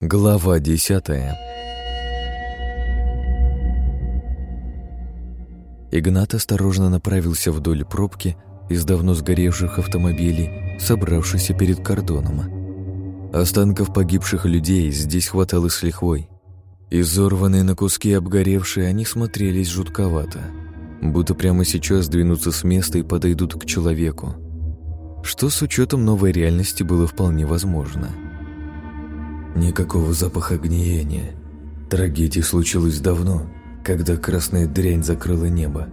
Глава 10. Игнат осторожно направился вдоль пробки из давно сгоревших автомобилей, собравшихся перед кордоном. Останков погибших людей здесь хватало с лихвой. Изорванные на куски и обгоревшие, они смотрелись жутковато, будто прямо сейчас двинутся с места и подойдут к человеку, что с учетом новой реальности было вполне возможно. Никакого запаха гниения. Трагедия случилась давно, когда красная дрянь закрыла небо.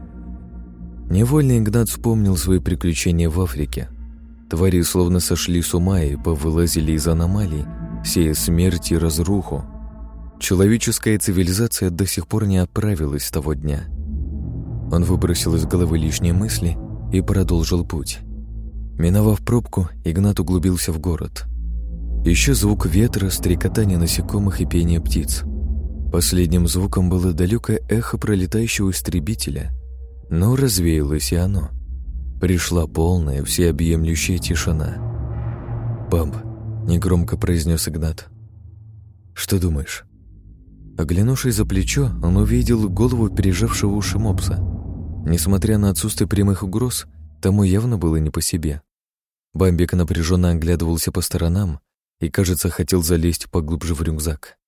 Невольно Игнат вспомнил свои приключения в Африке. Твари словно сошли с ума и повылазили из аномалий, сея смерть и разруху. Человеческая цивилизация до сих пор не оправилась с того дня. Он выбросил из головы лишние мысли и продолжил путь. Миновав пробку, Игнат углубился в город. Еще звук ветра, стрекотание насекомых и пение птиц. Последним звуком было далекое эхо пролетающего истребителя, но развеялось и оно. Пришла полная, всеобъемлющая тишина. «Бамб», — негромко произнес Игнат. «Что думаешь?» Оглянувшись за плечо, он увидел голову пережавшего уши мопса. Несмотря на отсутствие прямых угроз, тому явно было не по себе. Бамбик напряженно оглядывался по сторонам и, кажется, хотел залезть поглубже в рюкзак.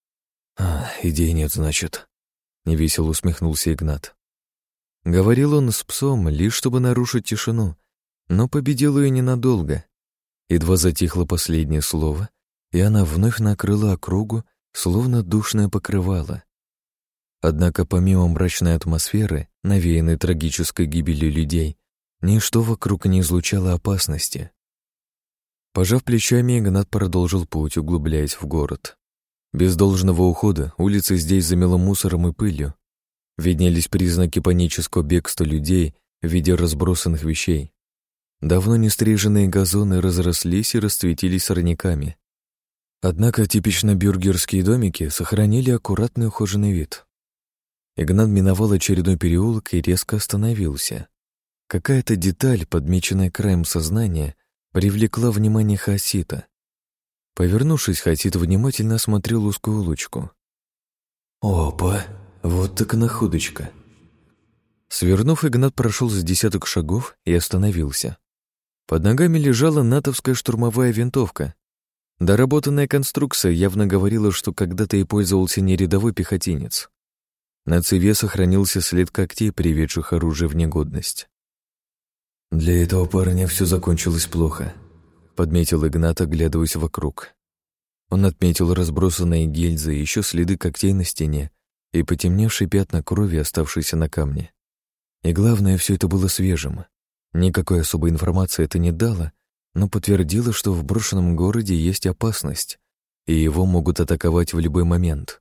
«Идей нет, значит», — невесело усмехнулся Игнат. Говорил он с псом, лишь чтобы нарушить тишину, но победил ее ненадолго. Едва затихло последнее слово, и она вновь накрыла округу, словно душное покрывало. Однако помимо мрачной атмосферы, навеянной трагической гибелью людей, ничто вокруг не излучало опасности. Пожав плечами, Игнат продолжил путь, углубляясь в город. Без должного ухода улицы здесь замело мусором и пылью. Виднелись признаки панического бегства людей в виде разбросанных вещей. Давно не стриженные газоны разрослись и расцветились сорняками. Однако типично бюргерские домики сохранили аккуратный ухоженный вид. Игнат миновал очередной переулок и резко остановился. Какая-то деталь, подмеченная краем сознания, привлекла внимание Хасита. Повернувшись, Хасит внимательно осмотрел узкую улочку. «Опа, вот так находочка!» Свернув, Игнат прошел с десяток шагов и остановился. Под ногами лежала натовская штурмовая винтовка. Доработанная конструкция явно говорила, что когда-то и пользовался не рядовой пехотинец. На цевье сохранился след когтей, приведших оружие в негодность. «Для этого парня все закончилось плохо», — подметил Игнат, оглядываясь вокруг. Он отметил разбросанные гильзы, еще следы когтей на стене и потемневшие пятна крови, оставшиеся на камне. И главное, все это было свежим. Никакой особой информации это не дало, но подтвердило, что в брошенном городе есть опасность, и его могут атаковать в любой момент.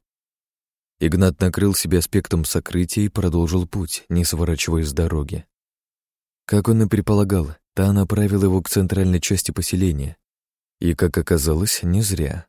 Игнат накрыл себя аспектом сокрытия и продолжил путь, не сворачивая с дороги. Как он и предполагал, та направила его к центральной части поселения. И, как оказалось, не зря.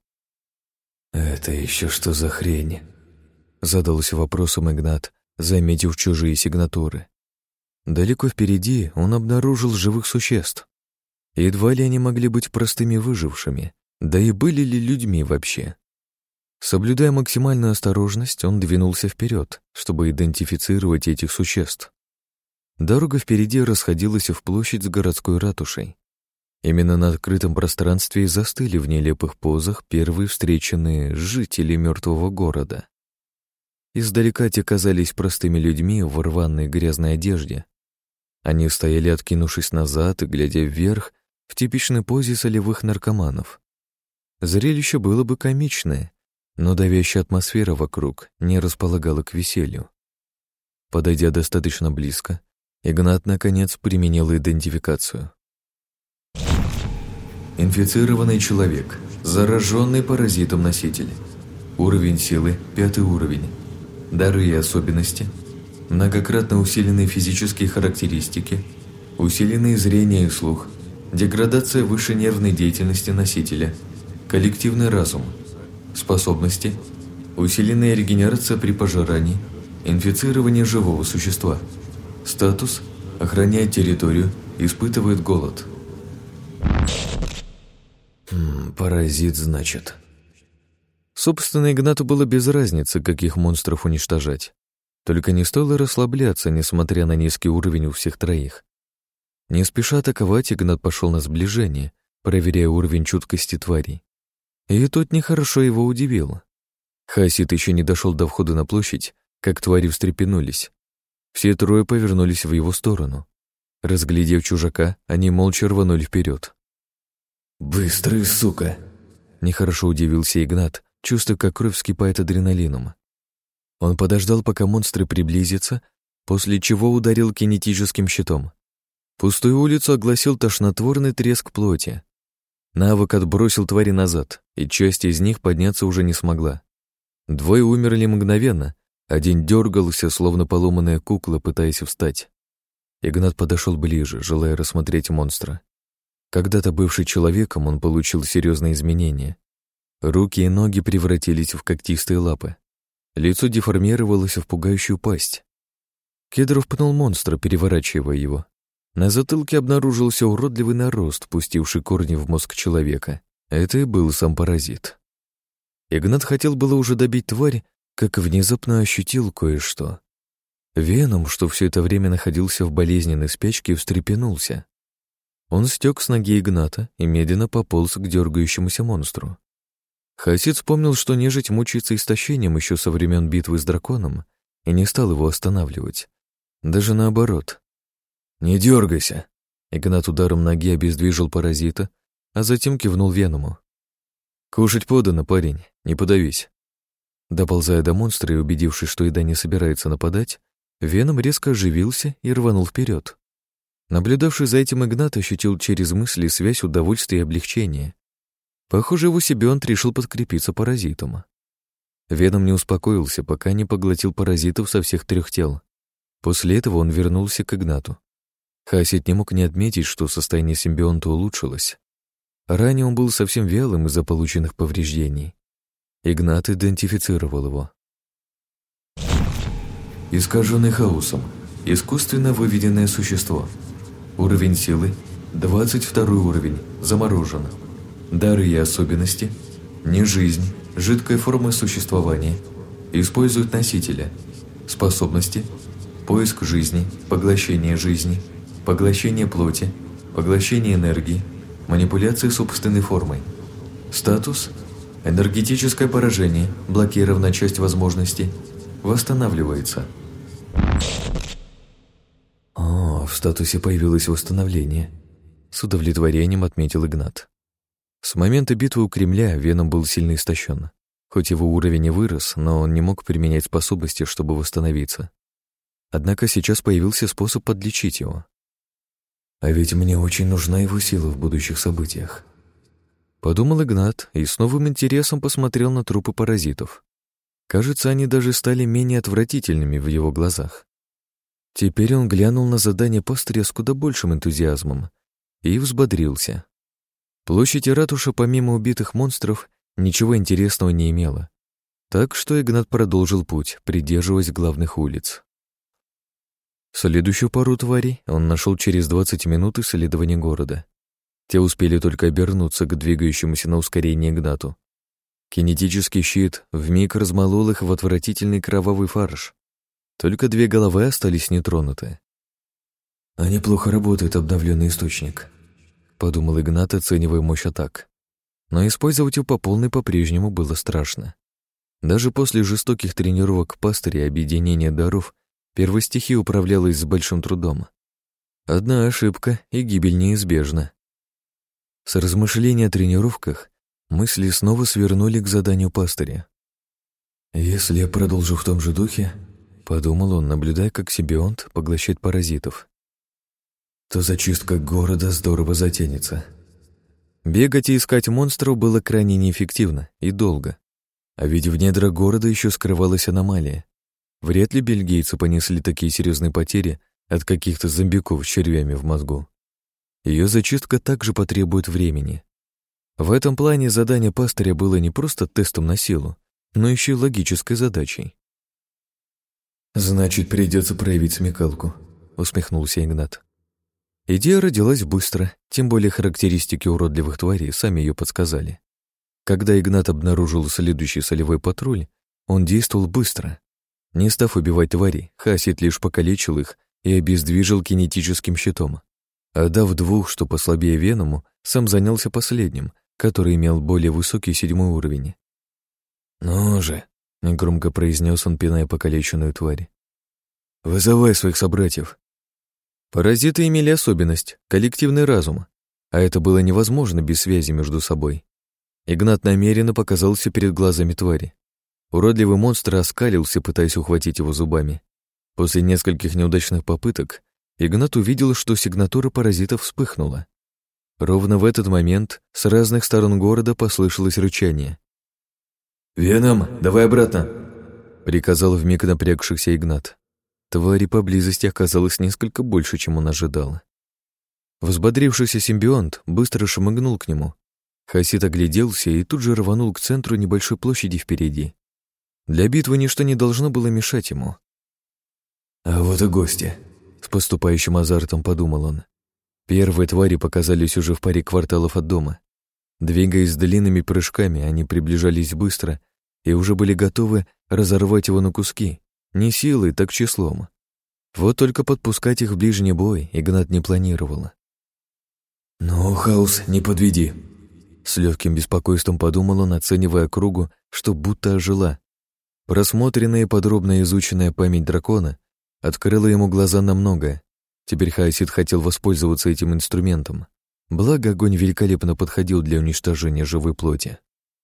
«Это еще что за хрень?» — задался вопросом Игнат, заметив чужие сигнатуры. Далеко впереди он обнаружил живых существ. Едва ли они могли быть простыми выжившими, да и были ли людьми вообще. Соблюдая максимальную осторожность, он двинулся вперед, чтобы идентифицировать этих существ. Дорога впереди расходилась в площадь с городской ратушей. Именно на открытом пространстве и застыли в нелепых позах первые встреченные жители мертвого города. Издалека те казались простыми людьми в рваной грязной одежде. Они стояли, откинувшись назад и глядя вверх, в типичной позе солевых наркоманов. Зрелище было бы комичное, но давящая атмосфера вокруг не располагала к веселью. Подойдя достаточно близко, Игнат, наконец, применил идентификацию. Инфицированный человек, зараженный паразитом-носитель. Уровень силы – 5 уровень. Дары и особенности – многократно усиленные физические характеристики, усиленные зрение и слух, деградация высшей нервной деятельности носителя, коллективный разум, способности, усиленная регенерация при пожирании, инфицирование живого существа. Статус – охраняет территорию, испытывает голод. Паразит, значит. Собственно, Игнату было без разницы, каких монстров уничтожать. Только не стоило расслабляться, несмотря на низкий уровень у всех троих. Не спеша атаковать, Игнат пошел на сближение, проверяя уровень чуткости тварей. И тут нехорошо его удивило. Хасид еще не дошел до входа на площадь, как твари встрепенулись. Все трое повернулись в его сторону. Разглядев чужака, они молча рванули вперед. «Быстрый, сука!» Нехорошо удивился Игнат, чувствуя, как кровь вскипает адреналином. Он подождал, пока монстры приблизятся, после чего ударил кинетическим щитом. Пустую улицу огласил тошнотворный треск плоти. Навык отбросил твари назад, и часть из них подняться уже не смогла. Двое умерли мгновенно, один дергался, словно поломанная кукла, пытаясь встать. Игнат подошел ближе, желая рассмотреть монстра. Когда-то бывший человеком, он получил серьезные изменения. Руки и ноги превратились в когтистые лапы. Лицо деформировалось в пугающую пасть. Кедров пнул монстра, переворачивая его. На затылке обнаружился уродливый нарост, пустивший корни в мозг человека. Это и был сам паразит. Игнат хотел было уже добить тварь, как внезапно ощутил кое-что. Веном, что все это время находился в болезненной спячке, встрепенулся. Он стек с ноги Игната и медленно пополз к дергающемуся монстру. Хасид вспомнил, что нежить мучается истощением еще со времен битвы с драконом, и не стал его останавливать. Даже наоборот. «Не дергайся!» Игнат ударом ноги обездвижил паразита, а затем кивнул Веному. «Кушать подано, парень, не подавись». Доползая до монстра и убедившись, что еда не собирается нападать, Веном резко оживился и рванул вперед. Наблюдавший за этим Игнат ощутил через мысли связь удовольствия и облегчения. Похоже, его Сибионт решил подкрепиться паразитом. Веном не успокоился, пока не поглотил паразитов со всех трех тел. После этого он вернулся к Игнату. Хасид не мог не отметить, что состояние симбионта улучшилось. Ранее он был совсем вялым из-за полученных повреждений. Игнат идентифицировал его. Искаженный хаосом. Искусственно выведенное существо. Уровень силы 22 уровень. Заморожен. Дары и особенности. Не жизнь. Жидкая форма существования. Использует носителя. Способности. Поиск жизни. Поглощение жизни. Поглощение плоти. Поглощение энергии. Манипуляция собственной формой. Статус. Энергетическое поражение. Блокирована часть возможностей. Восстанавливается. О, в статусе появилось восстановление. С удовлетворением отметил Игнат. С момента битвы у Кремля Веном был сильно истощен. Хоть его уровень и вырос, но он не мог применять способности, чтобы восстановиться. Однако сейчас появился способ подлечить его. А ведь мне очень нужна его сила в будущих событиях. Подумал Игнат и с новым интересом посмотрел на трупы паразитов. Кажется, они даже стали менее отвратительными в его глазах. Теперь он глянул на задание пастыря с куда большим энтузиазмом и взбодрился. Площадь и ратуша, помимо убитых монстров, ничего интересного не имела. Так что Игнат продолжил путь, придерживаясь главных улиц. Следующую пару тварей он нашел через 20 минут исследования города. Те успели только обернуться к двигающемуся на ускорение Игнату. Кинетический щит вмиг размолол их в отвратительный кровавый фарш. Только две головы остались нетронуты. «А неплохо работает обновленный источник», — подумал Игнат, оценивая мощь атак. Но использовать его по полной по-прежнему было страшно. Даже после жестоких тренировок пастыря и объединения даров первой стихией управлялась с большим трудом. Одна ошибка, и гибель неизбежна. С размышления о тренировках мысли снова свернули к заданию пастыря. «Если я продолжу в том же духе, — подумал он, наблюдая, как симбионт поглощает паразитов, — то зачистка города здорово затянется». Бегать и искать монстров было крайне неэффективно и долго. А ведь в недрах города еще скрывалась аномалия. Вряд ли бельгийцы понесли такие серьезные потери от каких-то зомбиков с червями в мозгу. Ее зачистка также потребует времени. В этом плане задание пастыря было не просто тестом на силу, но еще и логической задачей. «Значит, придется проявить смекалку», — усмехнулся Игнат. Идея родилась быстро, тем более характеристики уродливых тварей сами ее подсказали. Когда Игнат обнаружил следующий солевой патруль, он действовал быстро. Не став убивать тварей, Хаосид лишь покалечил их и обездвижил кинетическим щитом. Отдав двух, что послабее Веному, сам занялся последним, который имел более высокий 7-й уровень. «Ну же», — негромко произнес он, пиная покалеченную тварь, — «вызывай своих собратьев». Паразиты имели особенность — коллективный разум, а это было невозможно без связи между собой. Игнат намеренно показался перед глазами твари. Уродливый монстр оскалился, пытаясь ухватить его зубами. После нескольких неудачных попыток Игнат увидел, что сигнатура паразитов вспыхнула. Ровно в этот момент с разных сторон города послышалось рычание. «Веном, давай обратно!» — приказал вмиг напрягшихся Игнат. Твари поблизости оказалось несколько больше, чем он ожидал. Взбодрившийся симбионт быстро шмыгнул к нему. Хаосид огляделся и тут же рванул к центру небольшой площади впереди. Для битвы ничто не должно было мешать ему. «А вот и гости», — с поступающим азартом подумал он. Первые твари показались уже в паре кварталов от дома. Двигаясь длинными прыжками, они приближались быстро и уже были готовы разорвать его на куски, не силой, так числом. Вот только подпускать их в ближний бой Игнат не планировал. «Ну, Хаос, не подведи», — с легким беспокойством подумал он, оценивая округу, что будто ожила. Просмотренная и подробно изученная память дракона открыла ему глаза на многое. Теперь Хаосид хотел воспользоваться этим инструментом. Благо, огонь великолепно подходил для уничтожения живой плоти.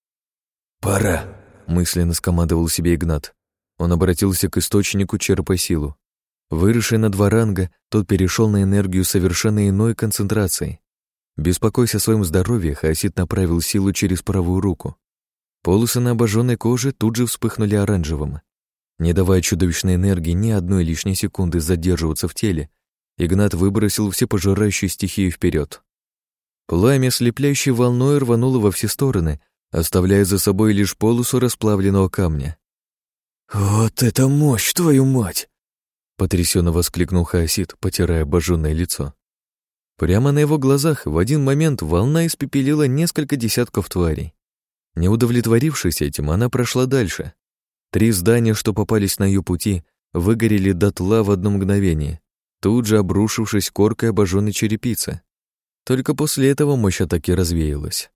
«Пора», — мысленно скомандовал себе Игнат. Он обратился к источнику, черпая силу. Выросший на 2 ранга, тот перешел на энергию совершенно иной концентрации. Беспокойся о своем здоровье, Хаосид направил силу через правую руку. Полосы на обожженной коже тут же вспыхнули оранжевым. Не давая чудовищной энергии ни одной лишней секунды задерживаться в теле, Игнат выбросил всепожирающую стихию вперед. Пламя слепляющей волной рвануло во все стороны, оставляя за собой лишь полосу расплавленного камня. «Вот это мощь, твою мать!» — потрясенно воскликнул Хаосид, потирая обожженное лицо. Прямо на его глазах в один момент волна испепелила несколько десятков тварей. Не удовлетворившись этим, она прошла дальше. 3 здания, что попались на ее пути, выгорели дотла в одно мгновение, тут же обрушившись коркой обожженной черепицы. Только после этого мощь атаки развеялась.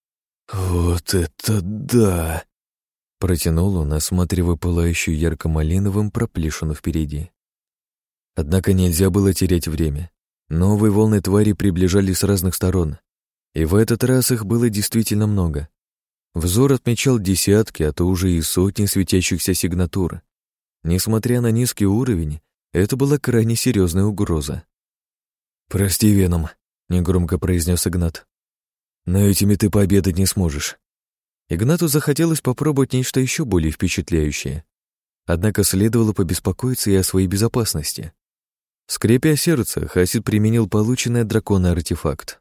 «Вот это да!» — протянул он, осматривая пылающую ярко-малиновым проплешину впереди. Однако нельзя было терять время. Новые волны тварей приближались с разных сторон, и в этот раз их было действительно много. Взор отмечал десятки, а то уже и сотни светящихся сигнатур. Несмотря на низкий уровень, это была крайне серьезная угроза. «Прости, Веном», — негромко произнес Игнат. «Но этими ты пообедать не сможешь». Игнату захотелось попробовать нечто еще более впечатляющее. Однако следовало побеспокоиться и о своей безопасности. Скрипя сердце, Хаосид применил полученный от дракона артефакт.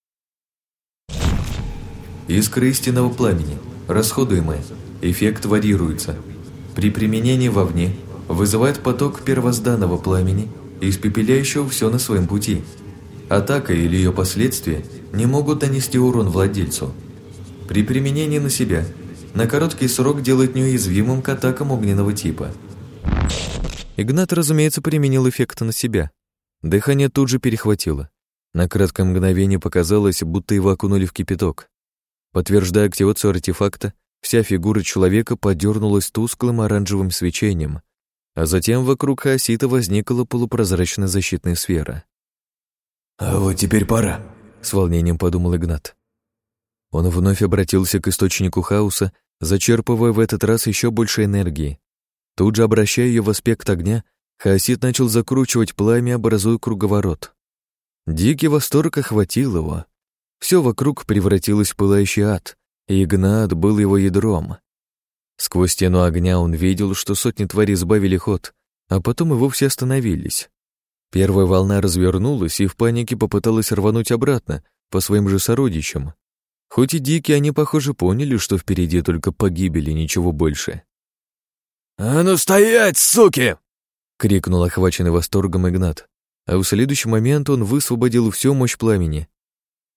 Искра истинного пламени. Расходуемая. Эффект варьируется. При применении вовне вызывает поток первозданного пламени, испепеляющего все на своем пути. Атака или ее последствия не могут нанести урон владельцу. При применении на себя на короткий срок делает неуязвимым к атакам огненного типа. Игнат, разумеется, применил эффект на себя. Дыхание тут же перехватило. На краткое мгновение показалось, будто его окунули в кипяток. Подтверждая активацию артефакта, вся фигура человека подернулась тусклым оранжевым свечением, а затем вокруг Хаосита возникла полупрозрачная защитная сфера. «А вот теперь пора», — с волнением подумал Игнат. Он вновь обратился к источнику хаоса, зачерпывая в этот раз еще больше энергии. Тут же, обращая ее в аспект огня, Хаосит начал закручивать пламя, образуя круговорот. Дикий восторг охватил его. Все вокруг превратилось в пылающий ад, и Игнат был его ядром. Сквозь стену огня он видел, что сотни тварей сбавили ход, а потом и вовсе остановились. Первая волна развернулась и в панике попыталась рвануть обратно, по своим же сородичам. Хоть и дикие, они, похоже, поняли, что впереди только погибель и ничего больше. «А ну стоять, суки!» — крикнул охваченный восторгом Игнат, а в следующий момент он высвободил всю мощь пламени.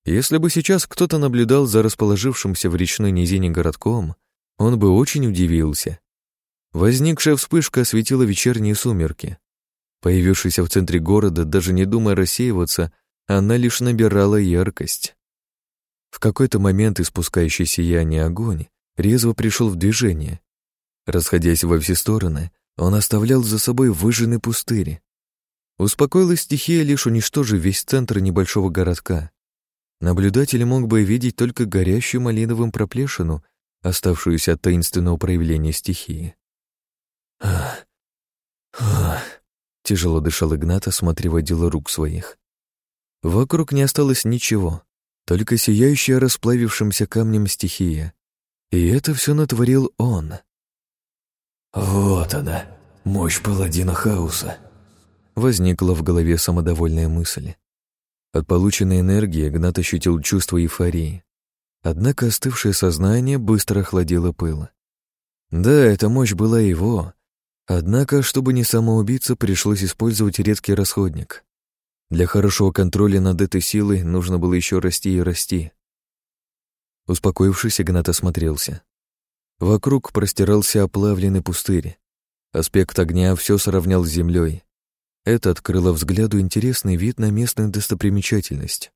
Если бы сейчас кто-то наблюдал за расположившимся в речной низине городком, он бы очень удивился. Возникшая вспышка осветила вечерние сумерки. Появившаяся в центре города, даже не думая рассеиваться, она лишь набирала яркость. В какой-то момент испускающий сияние огонь резво пришел в движение. Расходясь во все стороны, он оставлял за собой выжженный пустырь. Успокоилась стихия, лишь уничтожив весь центр небольшого городка. Наблюдатель мог бы видеть только горящую малиновым проплешину, оставшуюся от таинственного проявления стихии. Тяжело дышал Игнат, осматривая дело рук своих. Вокруг не осталось ничего, только сияющая расплавившимся камнем стихия. И это все натворил он. «Вот она, мощь паладина хаоса», — возникла в голове самодовольная мысль. От полученной энергии Игнат ощутил чувство эйфории. Однако остывшее сознание быстро охладило пыл. Да, эта мощь была его. Однако, чтобы не самоубиться, пришлось использовать редкий расходник. Для хорошего контроля над этой силой нужно было еще расти и расти. Успокоившись, Игнат осмотрелся. Вокруг простирался оплавленный пустырь. Аспект огня все сравнял с землей. Это открыло взгляду интересный вид на местную достопримечательность.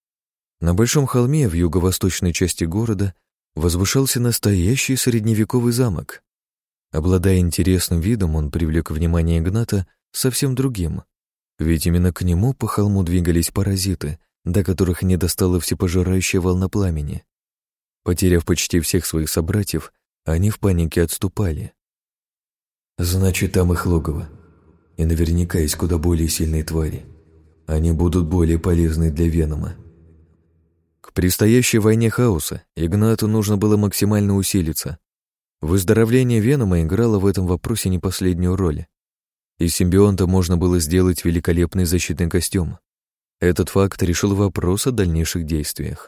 На большом холме в юго-восточной части города возвышался настоящий средневековый замок. Обладая интересным видом, он привлек внимание Игната совсем другим. Ведь именно к нему по холму двигались паразиты, до которых не достала всепожирающая волна пламени. Потеряв почти всех своих собратьев, они в панике отступали. «Значит, там их логово. И наверняка есть куда более сильные твари. Они будут более полезны для Венома». К предстоящей войне хаоса Игнату нужно было максимально усилиться. Выздоровление Венома играло в этом вопросе не последнюю роль. Из симбионта можно было сделать великолепный защитный костюм. Этот факт решил вопрос о дальнейших действиях.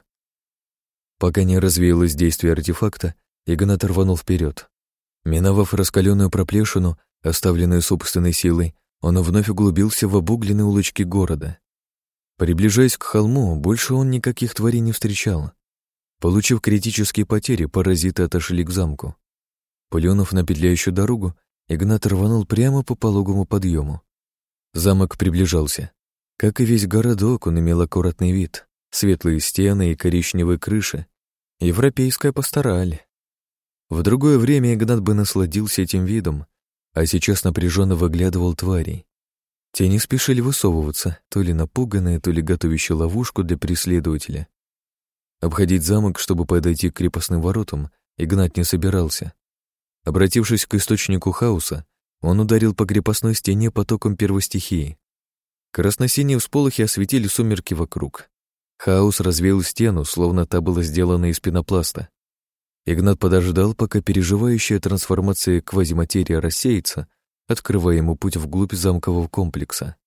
Пока не развеялось действие артефакта, Игнат рванул вперед. Миновав раскаленную проплешину, оставленную собственной силой, он вновь углубился в обугленные улочки города. Приближаясь к холму, больше он никаких тварей не встречал. Получив критические потери, паразиты отошли к замку. Плюнув на петляющую дорогу, Игнат рванул прямо по пологому подъему. Замок приближался. Как и весь городок, он имел аккуратный вид. Светлые стены и коричневые крыши. Европейская пастораль. В другое время Игнат бы насладился этим видом, а сейчас напряженно выглядывал тварей. Те не спешили высовываться, то ли напуганные, то ли готовящие ловушку для преследователя. Обходить замок, чтобы подойти к крепостным воротам, Игнат не собирался. Обратившись к источнику хаоса, он ударил по крепостной стене потоком первостихии. Красно-синие всполохи осветили сумерки вокруг. Хаос развеял стену, словно та была сделана из пенопласта. Игнат подождал, пока переживающая трансформация квазиматерия рассеется, открывая ему путь вглубь замкового комплекса.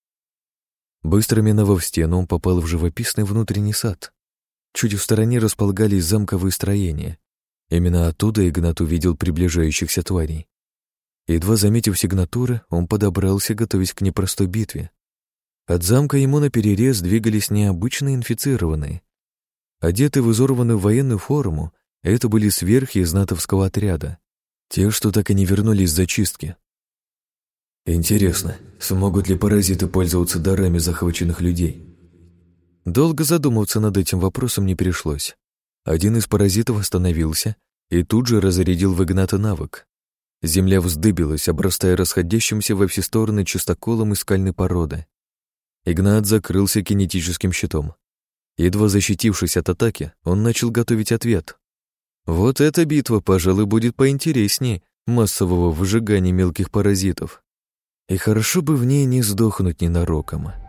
Быстро миновав стену, он попал в живописный внутренний сад. Чуть в стороне располагались замковые строения. Именно оттуда Игнат увидел приближающихся тварей. Едва заметив сигнатуры, он подобрался, готовясь к непростой битве. От замка ему наперерез двигались необычные инфицированные. Одеты в изорванную военную форму, это были сверхи из натовского отряда. Те, что так и не вернулись с зачистки. «Интересно, смогут ли паразиты пользоваться дарами захваченных людей?» Долго задумываться над этим вопросом не пришлось. Один из паразитов остановился и тут же разрядил в Игната навык. Земля вздыбилась, обрастая расходящимся во все стороны чистоколом из скальной породы. Игнат закрылся кинетическим щитом. Едва защитившись от атаки, он начал готовить ответ. Вот эта битва, пожалуй, будет поинтереснее массового выжигания мелких паразитов. И хорошо бы в ней не сдохнуть ненароком.